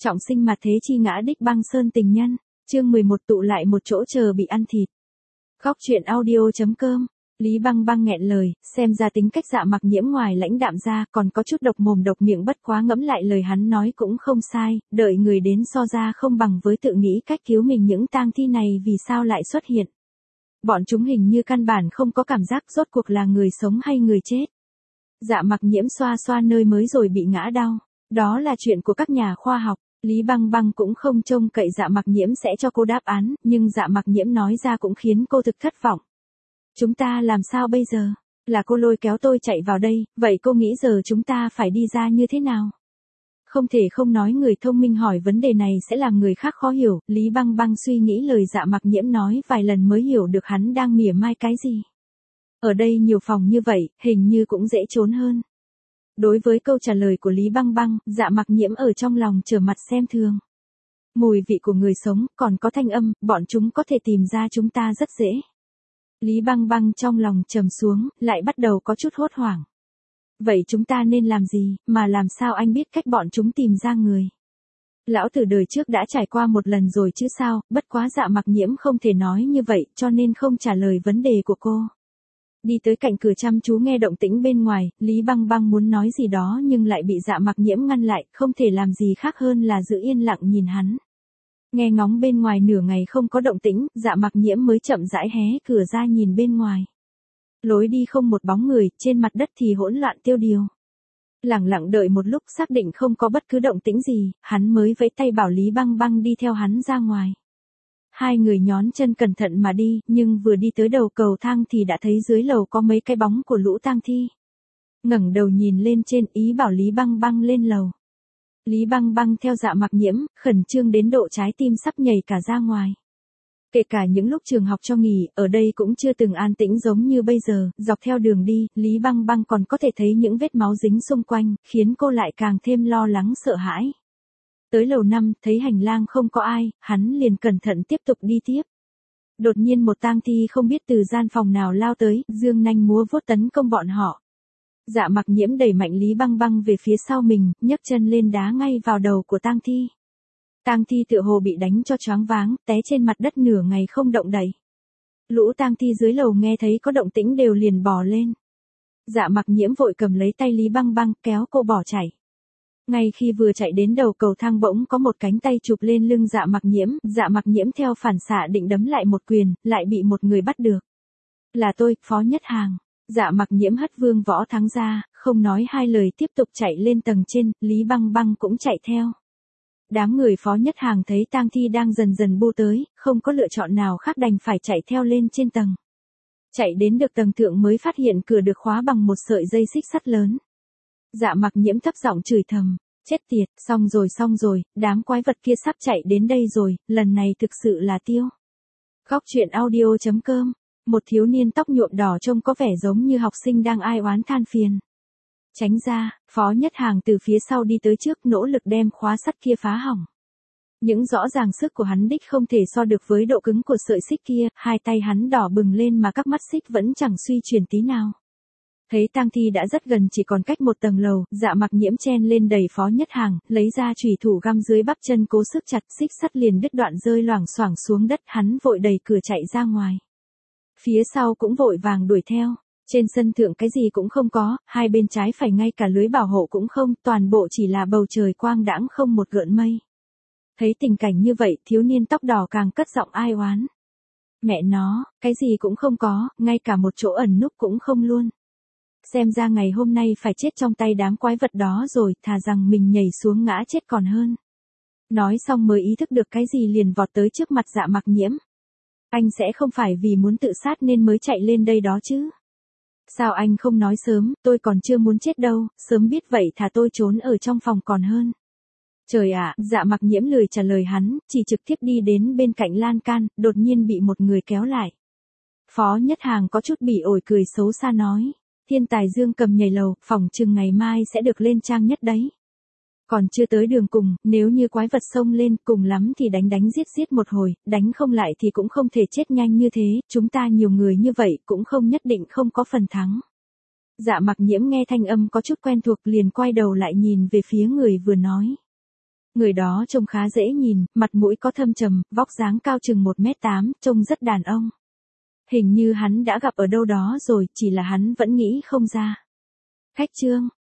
Trọng sinh mà thế chi ngã đích băng sơn tình nhân. Chương 11 tụ lại một chỗ chờ bị ăn thịt. Góc truyện audio.com. Lý Băng Băng nghẹn lời, xem ra tính cách Dạ Mặc Nhiễm ngoài lãnh đạm ra còn có chút độc mồm độc miệng, bất quá ngẫm lại lời hắn nói cũng không sai, đợi người đến so ra không bằng với tự nghĩ cách cứu mình. Những tang thi này vì sao lại xuất hiện? Bọn chúng hình như căn bản không có cảm giác rốt cuộc là người sống hay người chết. Dạ Mặc Nhiễm xoa xoa nơi mới rồi bị ngã đau. Đó là chuyện của các nhà khoa học. Lý Băng Băng cũng không trông cậy Dạ Mặc Nhiễm sẽ cho cô đáp án, nhưng Dạ Mặc Nhiễm nói ra cũng khiến cô thực thất vọng. Chúng ta làm sao bây giờ? Là cô lôi kéo tôi chạy vào đây, vậy cô nghĩ giờ chúng ta phải đi ra như thế nào? Không thể không nói người thông minh hỏi vấn đề này sẽ làm người khác khó hiểu. Lý Băng Băng suy nghĩ lời Dạ Mặc Nhiễm nói vài lần mới hiểu được hắn đang mỉa mai cái gì. Ở đây nhiều phòng như vậy, hình như cũng dễ trốn hơn. Đối với câu trả lời của Lý Băng Băng, Dạ Mặc Nhiễm ở trong lòng trở mặt xem thường. Mùi vị của người sống, còn có thanh âm, bọn chúng có thể tìm ra chúng ta rất dễ. Lý Băng Băng trong lòng trầm xuống, lại bắt đầu có chút hốt hoảng. Vậy chúng ta nên làm gì, mà làm sao anh biết cách bọn chúng tìm ra người? Lão tử đời trước đã trải qua một lần rồi chứ sao, bất quá Dạ Mặc Nhiễm không thể nói như vậy, cho nên không trả lời vấn đề của cô. Đi tới cạnh cửa chăm chú nghe động tĩnh bên ngoài, Lý Băng Băng muốn nói gì đó nhưng lại bị Dạ Mặc Nhiễm ngăn lại, không thể làm gì khác hơn là giữ yên lặng nhìn hắn. Nghe ngóng bên ngoài nửa ngày không có động tĩnh, Dạ Mặc Nhiễm mới chậm rãi hé cửa ra nhìn bên ngoài. Lối đi không một bóng người, trên mặt đất thì hỗn loạn tiêu điều. Lẳng lặng đợi một lúc xác định không có bất cứ động tĩnh gì, hắn mới vẫy tay bảo Lý Băng Băng đi theo hắn ra ngoài. Hai người nhón chân cẩn thận mà đi, nhưng vừa đi tới đầu cầu thang thì đã thấy dưới lầu có mấy cái bóng của lũ tang thi. Ngẩng đầu nhìn lên trên, ý bảo Lý Băng Băng lên lầu. Lý Băng Băng theo Dạ Mặc Nhiễm, khẩn trương đến độ trái tim sắp nhảy cả ra ngoài. Kể cả những lúc trường học cho nghỉ, ở đây cũng chưa từng an tĩnh giống như bây giờ. Dọc theo đường đi, Lý Băng Băng còn có thể thấy những vết máu dính xung quanh, khiến cô lại càng thêm lo lắng sợ hãi. Tới lầu 5, thấy hành lang không có ai, hắn liền cẩn thận tiếp tục đi tiếp. Đột nhiên một tang thi không biết từ gian phòng nào lao tới, giương nanh múa vuốt tấn công bọn họ. Dạ Mặc Nhiễm đẩy mạnh Lý Băng Băng về phía sau mình, nhấc chân lên đá ngay vào đầu của tang thi. Tang thi tựa hồ bị đánh cho choáng váng, té trên mặt đất nửa ngày không động đậy. Lũ tang thi dưới lầu nghe thấy có động tĩnh đều liền bò lên. Dạ Mặc Nhiễm vội cầm lấy tay Lý Băng Băng, kéo cô bỏ chạy. Ngay khi vừa chạy đến đầu cầu thang bỗng có một cánh tay chụp lên lưng Dạ Mặc Nhiễm theo phản xạ định đấm lại một quyền, lại bị một người bắt được. Là tôi, Phó Nhất Hàng. Dạ Mặc Nhiễm hất Vương Võ Thắng ra, không nói hai lời tiếp tục chạy lên tầng trên, Lý Băng Băng cũng chạy theo. Đám người Phó Nhất Hàng thấy tang thi đang dần dần bu tới, không có lựa chọn nào khác đành phải chạy theo lên trên tầng. Chạy đến được tầng thượng mới phát hiện cửa được khóa bằng một sợi dây xích sắt lớn. Dạ Mặc Nhiễm thấp giọng chửi thầm, chết tiệt, xong rồi, đám quái vật kia sắp chạy đến đây rồi, lần này thực sự là tiêu. Góc truyện audio.com. Một thiếu niên tóc nhuộm đỏ trông có vẻ giống như học sinh đang ai oán than phiền. Tránh ra, Phó Nhất Hàng từ phía sau đi tới trước, nỗ lực đem khóa sắt kia phá hỏng. Những rõ ràng sức của hắn đích không thể so được với độ cứng của sợi xích kia, hai tay hắn đỏ bừng lên mà các mắt xích vẫn chẳng suy chuyển tí nào. Thấy tang thi đã rất gần, chỉ còn cách một tầng lầu, Dạ Mặc Nhiễm chen lên đẩy Phó Nhất Hàng, lấy ra chùy thủ găm dưới bắp chân cố sức chặt, xích sắt liền đứt đoạn rơi loảng xoảng xuống đất, hắn vội đẩy cửa chạy ra ngoài. Phía sau cũng vội vàng đuổi theo. Trên sân thượng cái gì cũng không có, hai bên trái phải ngay cả lưới bảo hộ cũng không, toàn bộ chỉ là bầu trời quang đãng không một gợn mây. Thấy tình cảnh như vậy, thiếu niên tóc đỏ càng cất giọng ai oán. Mẹ nó, cái gì cũng không có, ngay cả một chỗ ẩn núp cũng không luôn. Xem ra ngày hôm nay phải chết trong tay đám quái vật đó rồi, thà rằng mình nhảy xuống ngã chết còn hơn. Nói xong mới ý thức được cái gì liền vọt tới trước mặt Dạ Mặc Nhiễm. Anh sẽ không phải vì muốn tự sát nên mới chạy lên đây đó chứ? Sao anh không nói sớm, tôi còn chưa muốn chết đâu, sớm biết vậy thà tôi trốn ở trong phòng còn hơn. Trời ạ, Dạ Mặc Nhiễm lười trả lời hắn, chỉ trực tiếp đi đến bên cạnh lan can, đột nhiên bị một người kéo lại. Phó Nhất Hàng có chút bỉ ổi cười xấu xa nói, thiên tài Dương Cầm nhảy lầu, phỏng chừng ngày mai sẽ được lên trang nhất đấy. Còn chưa tới đường cùng, nếu như quái vật xông lên, cùng lắm thì đánh giết một hồi, đánh không lại thì cũng không thể chết nhanh như thế, chúng ta nhiều người như vậy cũng không nhất định không có phần thắng. Dạ Mặc Nhiễm nghe thanh âm có chút quen thuộc liền quay đầu lại nhìn về phía người vừa nói. Người đó trông khá dễ nhìn, mặt mũi có thâm trầm, vóc dáng cao chừng 1m8, trông rất đàn ông. Hình như hắn đã gặp ở đâu đó rồi, chỉ là hắn vẫn nghĩ không ra. Khách Trương,